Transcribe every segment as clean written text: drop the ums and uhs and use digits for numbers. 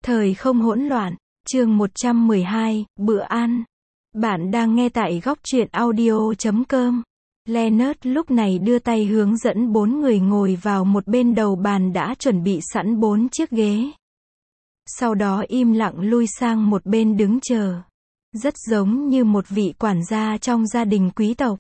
Thời không hỗn loạn, chương 112, bữa ăn. Bạn đang nghe tại góc truyện audio.com. Leonard lúc này đưa tay hướng dẫn 4 người ngồi vào một bên đầu bàn đã chuẩn bị sẵn 4 chiếc ghế. Sau đó im lặng lui sang một bên đứng chờ. Rất giống như một vị quản gia trong gia đình quý tộc.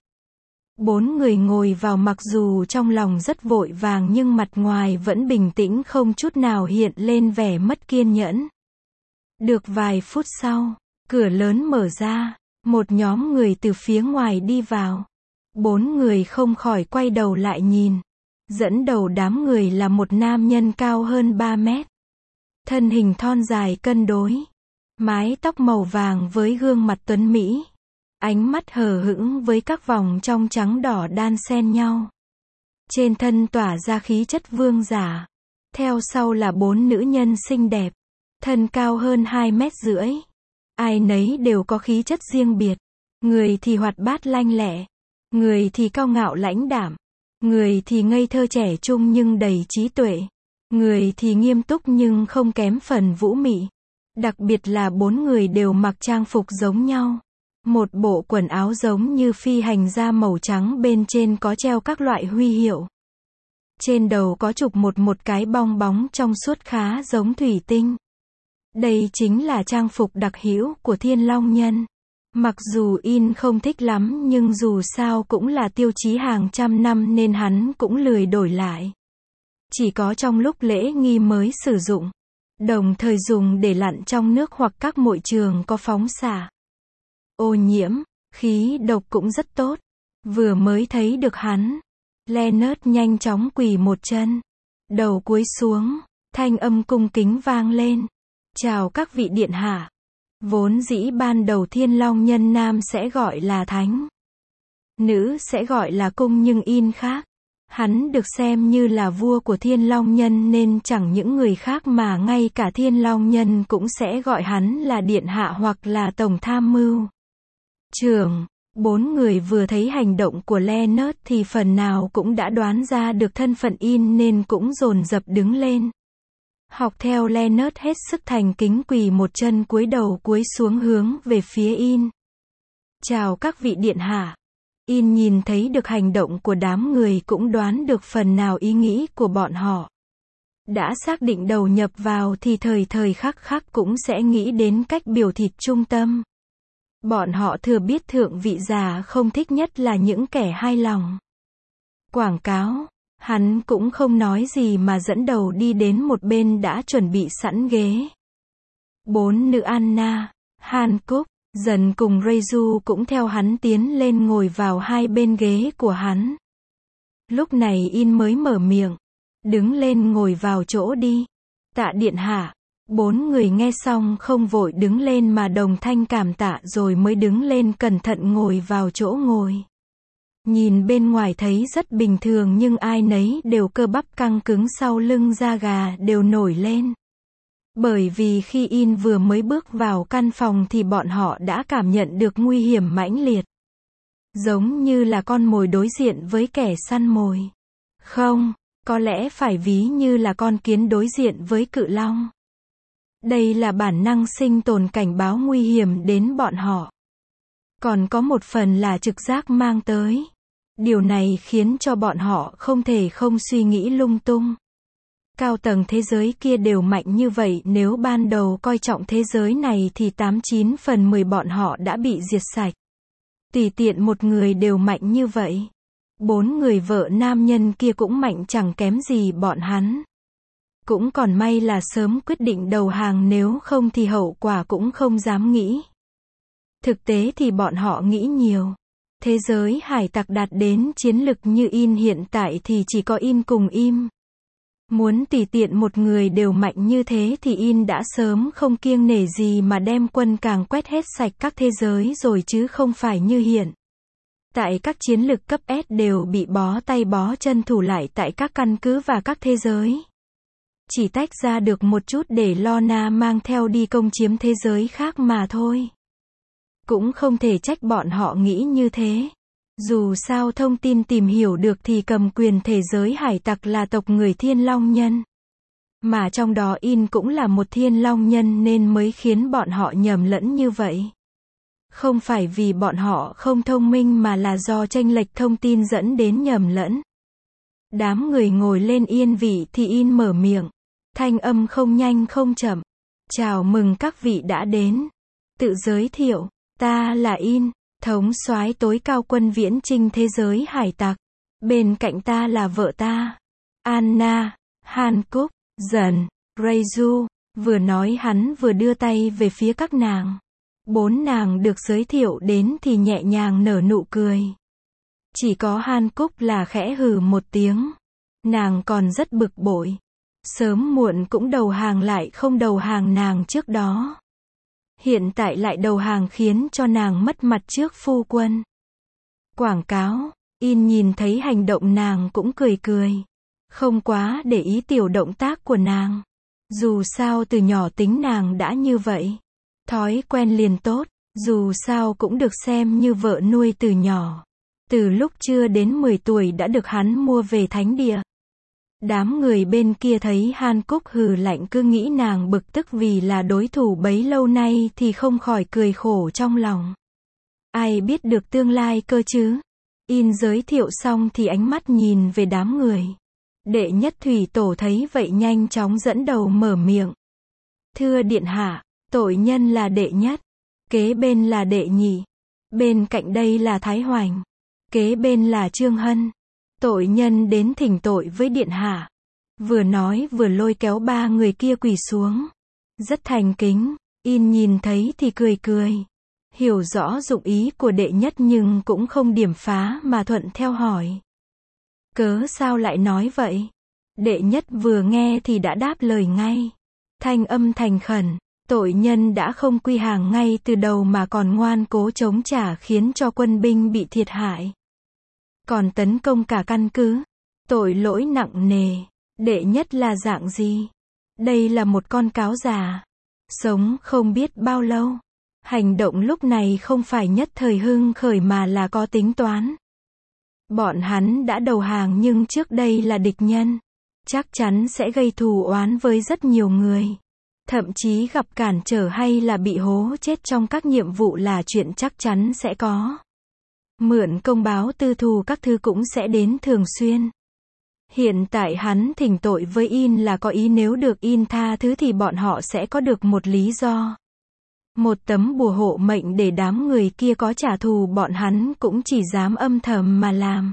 4 người ngồi vào mặc dù trong lòng rất vội vàng nhưng mặt ngoài vẫn bình tĩnh không chút nào hiện lên vẻ mất kiên nhẫn. Được vài phút sau, cửa lớn mở ra, một nhóm người từ phía ngoài đi vào. 4 người không khỏi quay đầu lại nhìn. Dẫn đầu đám người là một nam nhân cao hơn 3 mét. Thân hình thon dài cân đối. Mái tóc màu vàng với gương mặt tuấn mỹ. Ánh mắt hờ hững với các vòng trong trắng đỏ đan xen nhau. Trên thân tỏa ra khí chất vương giả. Theo sau là 4 nữ nhân xinh đẹp. Thân cao hơn 2,5 mét. Ai nấy đều có khí chất riêng biệt. Người thì hoạt bát lanh lẹ. Người thì cao ngạo lãnh đạm. Người thì ngây thơ trẻ trung nhưng đầy trí tuệ. Người thì nghiêm túc nhưng không kém phần vũ mị. Đặc biệt là 4 người đều mặc trang phục giống nhau. Một bộ quần áo giống như phi hành gia màu trắng bên trên có treo các loại huy hiệu. Trên đầu có chụp một cái bong bóng trong suốt khá giống thủy tinh. Đây chính là trang phục đặc hữu của Thiên Long Nhân. Mặc dù In không thích lắm nhưng dù sao cũng là tiêu chí hàng trăm năm nên hắn cũng lười đổi lại. Chỉ có trong lúc lễ nghi mới sử dụng. Đồng thời dùng để lặn trong nước hoặc các môi trường có phóng xạ ô nhiễm, khí độc cũng rất tốt. Vừa mới thấy được hắn, Leonard nhanh chóng quỳ một chân. Đầu cúi xuống, thanh âm cung kính vang lên. Chào các vị điện hạ. Vốn dĩ ban đầu Thiên Long Nhân nam sẽ gọi là thánh. Nữ sẽ gọi là cung nhưng In khác. Hắn được xem như là vua của Thiên Long Nhân nên chẳng những người khác mà ngay cả Thiên Long Nhân cũng sẽ gọi hắn là điện hạ hoặc là tổng tham mưu trưởng. 4 người vừa thấy hành động của Leonard thì phần nào cũng đã đoán ra được thân phận In nên cũng dồn dập đứng lên. Học theo Leonard hết sức thành kính quỳ một chân cúi đầu cúi xuống hướng về phía In. Chào các vị điện hạ. In nhìn thấy được hành động của đám người cũng đoán được phần nào ý nghĩ của bọn họ. Đã xác định đầu nhập vào thì thời khắc cũng sẽ nghĩ đến cách biểu thị trung tâm. Bọn họ thừa biết thượng vị giả không thích nhất là những kẻ hai lòng. Quảng cáo, hắn cũng không nói gì mà dẫn đầu đi đến một bên đã chuẩn bị sẵn ghế. 4 nữ Anna, Hancock, dần cùng Reizu cũng theo hắn tiến lên ngồi vào hai bên ghế của hắn. Lúc này In mới mở miệng. Đứng lên ngồi vào chỗ đi. Tạ điện hạ. 4 người nghe xong không vội đứng lên mà đồng thanh cảm tạ rồi mới đứng lên cẩn thận ngồi vào chỗ ngồi. Nhìn bên ngoài thấy rất bình thường nhưng ai nấy đều cơ bắp căng cứng sau lưng da gà đều nổi lên. Bởi vì khi In vừa mới bước vào căn phòng thì bọn họ đã cảm nhận được nguy hiểm mãnh liệt. Giống như là con mồi đối diện với kẻ săn mồi. Không, có lẽ phải ví như là con kiến đối diện với cự long. Đây là bản năng sinh tồn cảnh báo nguy hiểm đến bọn họ. Còn có một phần là trực giác mang tới. Điều này khiến cho bọn họ không thể không suy nghĩ lung tung. Cao tầng thế giới kia đều mạnh như vậy, nếu ban đầu coi trọng thế giới này thì 89 phần 10 bọn họ đã bị diệt sạch. Tùy tiện một người đều mạnh như vậy. 4 người vợ nam nhân kia cũng mạnh chẳng kém gì bọn hắn. Cũng còn may là sớm quyết định đầu hàng, nếu không thì hậu quả cũng không dám nghĩ. Thực tế thì bọn họ nghĩ nhiều. Thế giới hải tặc đạt đến chiến lực như In hiện tại thì chỉ có In cùng Im. Muốn tùy tiện một người đều mạnh như thế thì In đã sớm không kiêng nể gì mà đem quân càng quét hết sạch các thế giới rồi chứ không phải như hiện. Tại các chiến lực cấp S đều bị bó tay bó chân thủ lại tại các căn cứ và các thế giới. Chỉ tách ra được một chút để Lorna mang theo đi công chiếm thế giới khác mà thôi. Cũng không thể trách bọn họ nghĩ như thế. Dù sao thông tin tìm hiểu được thì cầm quyền thế giới hải tặc là tộc người Thiên Long Nhân. Mà trong đó In cũng là một thiên long nhân nên mới khiến bọn họ nhầm lẫn như vậy. Không phải vì bọn họ không thông minh mà là do chênh lệch thông tin dẫn đến nhầm lẫn. Đám người ngồi lên yên vị thì In mở miệng. Thanh âm không nhanh không chậm. Chào mừng các vị đã đến. Tự giới thiệu. Ta là In, thống soái tối cao quân viễn chinh thế giới hải tặc. Bên cạnh ta là vợ ta. Anna, Hancock, Dần, Reizu. Vừa nói hắn vừa đưa tay về phía các nàng. 4 nàng được giới thiệu đến thì nhẹ nhàng nở nụ cười. Chỉ có Hancock là khẽ hừ một tiếng. Nàng còn rất bực bội. Sớm muộn cũng đầu hàng lại không đầu hàng nàng trước đó. Hiện tại lại đầu hàng khiến cho nàng mất mặt trước phu quân. Quảng cáo. In nhìn thấy hành động nàng cũng cười cười. Không quá để ý tiểu động tác của nàng. Dù sao từ nhỏ tính nàng đã như vậy. Thói quen liền tốt, dù sao cũng được xem như vợ nuôi từ nhỏ. Từ lúc chưa đến 10 tuổi đã được hắn mua về thánh địa. Đám người bên kia thấy Hancock hừ lạnh cứ nghĩ nàng bực tức vì là đối thủ bấy lâu nay thì không khỏi cười khổ trong lòng. Ai biết được tương lai cơ chứ? In giới thiệu xong thì ánh mắt nhìn về đám người. Đệ nhất thủy tổ thấy vậy nhanh chóng dẫn đầu mở miệng. Thưa điện hạ, tội nhân là đệ nhất. Kế bên là đệ nhị. Bên cạnh đây là Thái Hoành. Kế bên là Trương Hân. Tội nhân đến thỉnh tội với điện hạ. Vừa nói vừa lôi kéo 3 người kia quỳ xuống. Rất thành kính. In nhìn thấy thì cười cười. Hiểu rõ dụng ý của đệ nhất nhưng cũng không điểm phá mà thuận theo hỏi. Cớ sao lại nói vậy? Đệ nhất vừa nghe thì đã đáp lời ngay. Thanh âm thành khẩn. Tội nhân đã không quy hàng ngay từ đầu mà còn ngoan cố chống trả khiến cho quân binh bị thiệt hại. Còn tấn công cả căn cứ. Tội lỗi nặng nề. Đệ nhất là dạng gì? Đây là một con cáo già. Sống không biết bao lâu. Hành động lúc này không phải nhất thời hưng khởi mà là có tính toán. Bọn hắn đã đầu hàng nhưng trước đây là địch nhân. Chắc chắn sẽ gây thù oán với rất nhiều người. Thậm chí gặp cản trở hay là bị hố chết trong các nhiệm vụ là chuyện chắc chắn sẽ có. Mượn công báo tư thù các thứ cũng sẽ đến thường xuyên. Hiện tại hắn thỉnh tội với In là có ý nếu được In tha thứ thì bọn họ sẽ có được một lý do. Một tấm bùa hộ mệnh để đám người kia có trả thù bọn hắn cũng chỉ dám âm thầm mà làm.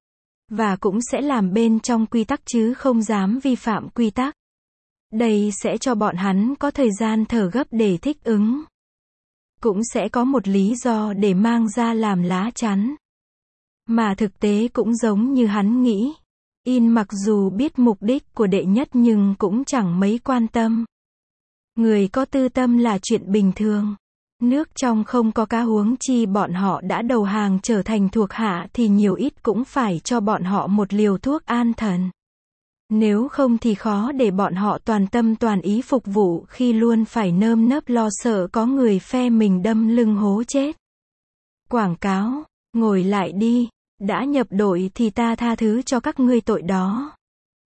Và cũng sẽ làm bên trong quy tắc chứ không dám vi phạm quy tắc. Đây sẽ cho bọn hắn có thời gian thở gấp để thích ứng. Cũng sẽ có một lý do để mang ra làm lá chắn. Mà thực tế cũng giống như hắn nghĩ. In mặc dù biết mục đích của đệ nhất nhưng cũng chẳng mấy quan tâm. Người có tư tâm là chuyện bình thường. Nước trong không có cá huống chi bọn họ đã đầu hàng trở thành thuộc hạ thì nhiều ít cũng phải cho bọn họ một liều thuốc an thần. Nếu không thì khó để bọn họ toàn tâm toàn ý phục vụ khi luôn phải nơm nớp lo sợ có người phe mình đâm lưng hố chết. Quảng cáo, ngồi lại đi, đã nhập đội thì ta tha thứ cho các ngươi tội đó.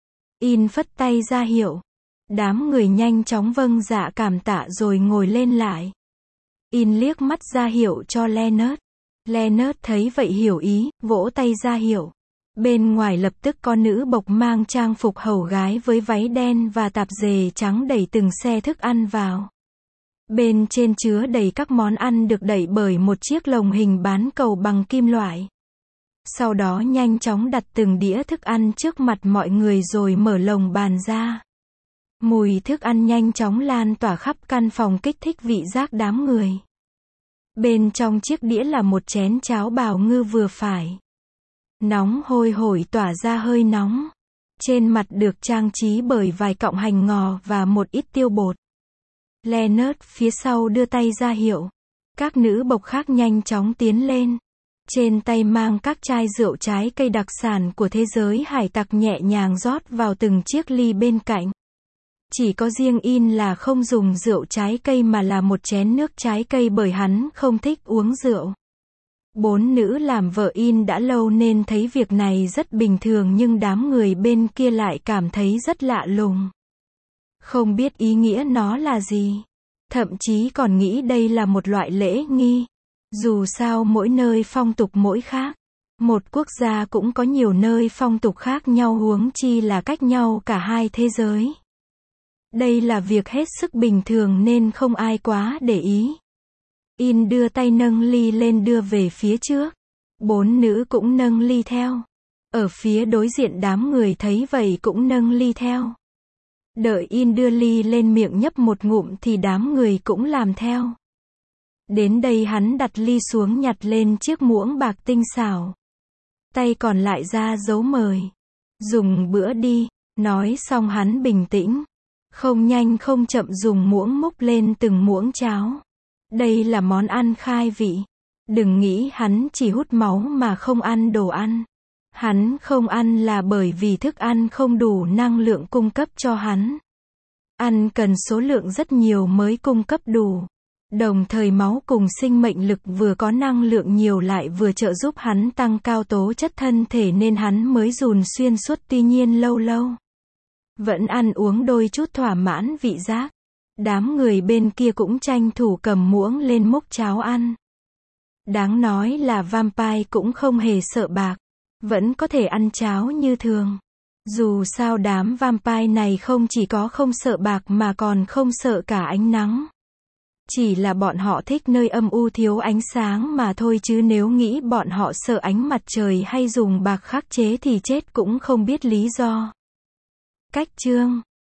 In phất tay ra hiệu. Đám người nhanh chóng vâng dạ cảm tạ rồi ngồi lên lại. In liếc mắt ra hiệu cho Leonard. Leonard thấy vậy hiểu ý, vỗ tay ra hiệu. Bên ngoài lập tức có nữ bộc mang trang phục hầu gái với váy đen và tạp dề trắng đẩy từng xe thức ăn vào. Bên trên chứa đầy các món ăn được đẩy bởi một chiếc lồng hình bán cầu bằng kim loại. Sau đó nhanh chóng đặt từng đĩa thức ăn trước mặt mọi người rồi mở lồng bàn ra. Mùi thức ăn nhanh chóng lan tỏa khắp căn phòng kích thích vị giác đám người. Bên trong chiếc đĩa là một chén cháo bào ngư vừa phải. Nóng hôi hổi tỏa ra hơi nóng. Trên mặt được trang trí bởi vài cọng hành ngò và một ít tiêu bột. Leonard phía sau đưa tay ra hiệu. Các nữ bộc khác nhanh chóng tiến lên. Trên tay mang các chai rượu trái cây đặc sản của thế giới hải tặc nhẹ nhàng rót vào từng chiếc ly bên cạnh. Chỉ có riêng In là không dùng rượu trái cây mà là một chén nước trái cây bởi hắn không thích uống rượu. 4 nữ làm vợ In đã lâu nên thấy việc này rất bình thường nhưng đám người bên kia lại cảm thấy rất lạ lùng. không biết ý nghĩa nó là gì. Thậm chí còn nghĩ đây là một loại lễ nghi. Dù sao mỗi nơi phong tục mỗi khác. Một quốc gia cũng có nhiều nơi phong tục khác nhau, huống chi là cách nhau cả hai thế giới. Đây là việc hết sức bình thường nên không ai quá để ý. In đưa tay nâng ly lên đưa về phía trước. 4 nữ cũng nâng ly theo. Ở phía đối diện đám người thấy vậy cũng nâng ly theo. Đợi In đưa ly lên miệng nhấp một ngụm thì đám người cũng làm theo. Đến đây hắn đặt ly xuống nhặt lên chiếc muỗng bạc tinh xảo. Tay còn lại ra dấu mời. Dùng bữa đi, nói xong hắn bình tĩnh. Không nhanh không chậm dùng muỗng múc lên từng muỗng cháo. Đây là món ăn khai vị. Đừng nghĩ hắn chỉ hút máu mà không ăn đồ ăn. Hắn không ăn là bởi vì thức ăn không đủ năng lượng cung cấp cho hắn. Ăn cần số lượng rất nhiều mới cung cấp đủ. Đồng thời máu cùng sinh mệnh lực vừa có năng lượng nhiều lại vừa trợ giúp hắn tăng cao tố chất thân thể nên hắn mới dùn xuyên suốt, tuy nhiên lâu lâu vẫn ăn uống đôi chút thỏa mãn vị giác. Đám người bên kia cũng tranh thủ cầm muỗng lên múc cháo ăn. Đáng nói là vampire cũng không hề sợ bạc. Vẫn có thể ăn cháo như thường. Dù sao đám vampire này không chỉ có không sợ bạc mà còn không sợ cả ánh nắng. Chỉ là bọn họ thích nơi âm u thiếu ánh sáng mà thôi, chứ nếu nghĩ bọn họ sợ ánh mặt trời hay dùng bạc khắc chế thì chết cũng không biết lý do. Cách chương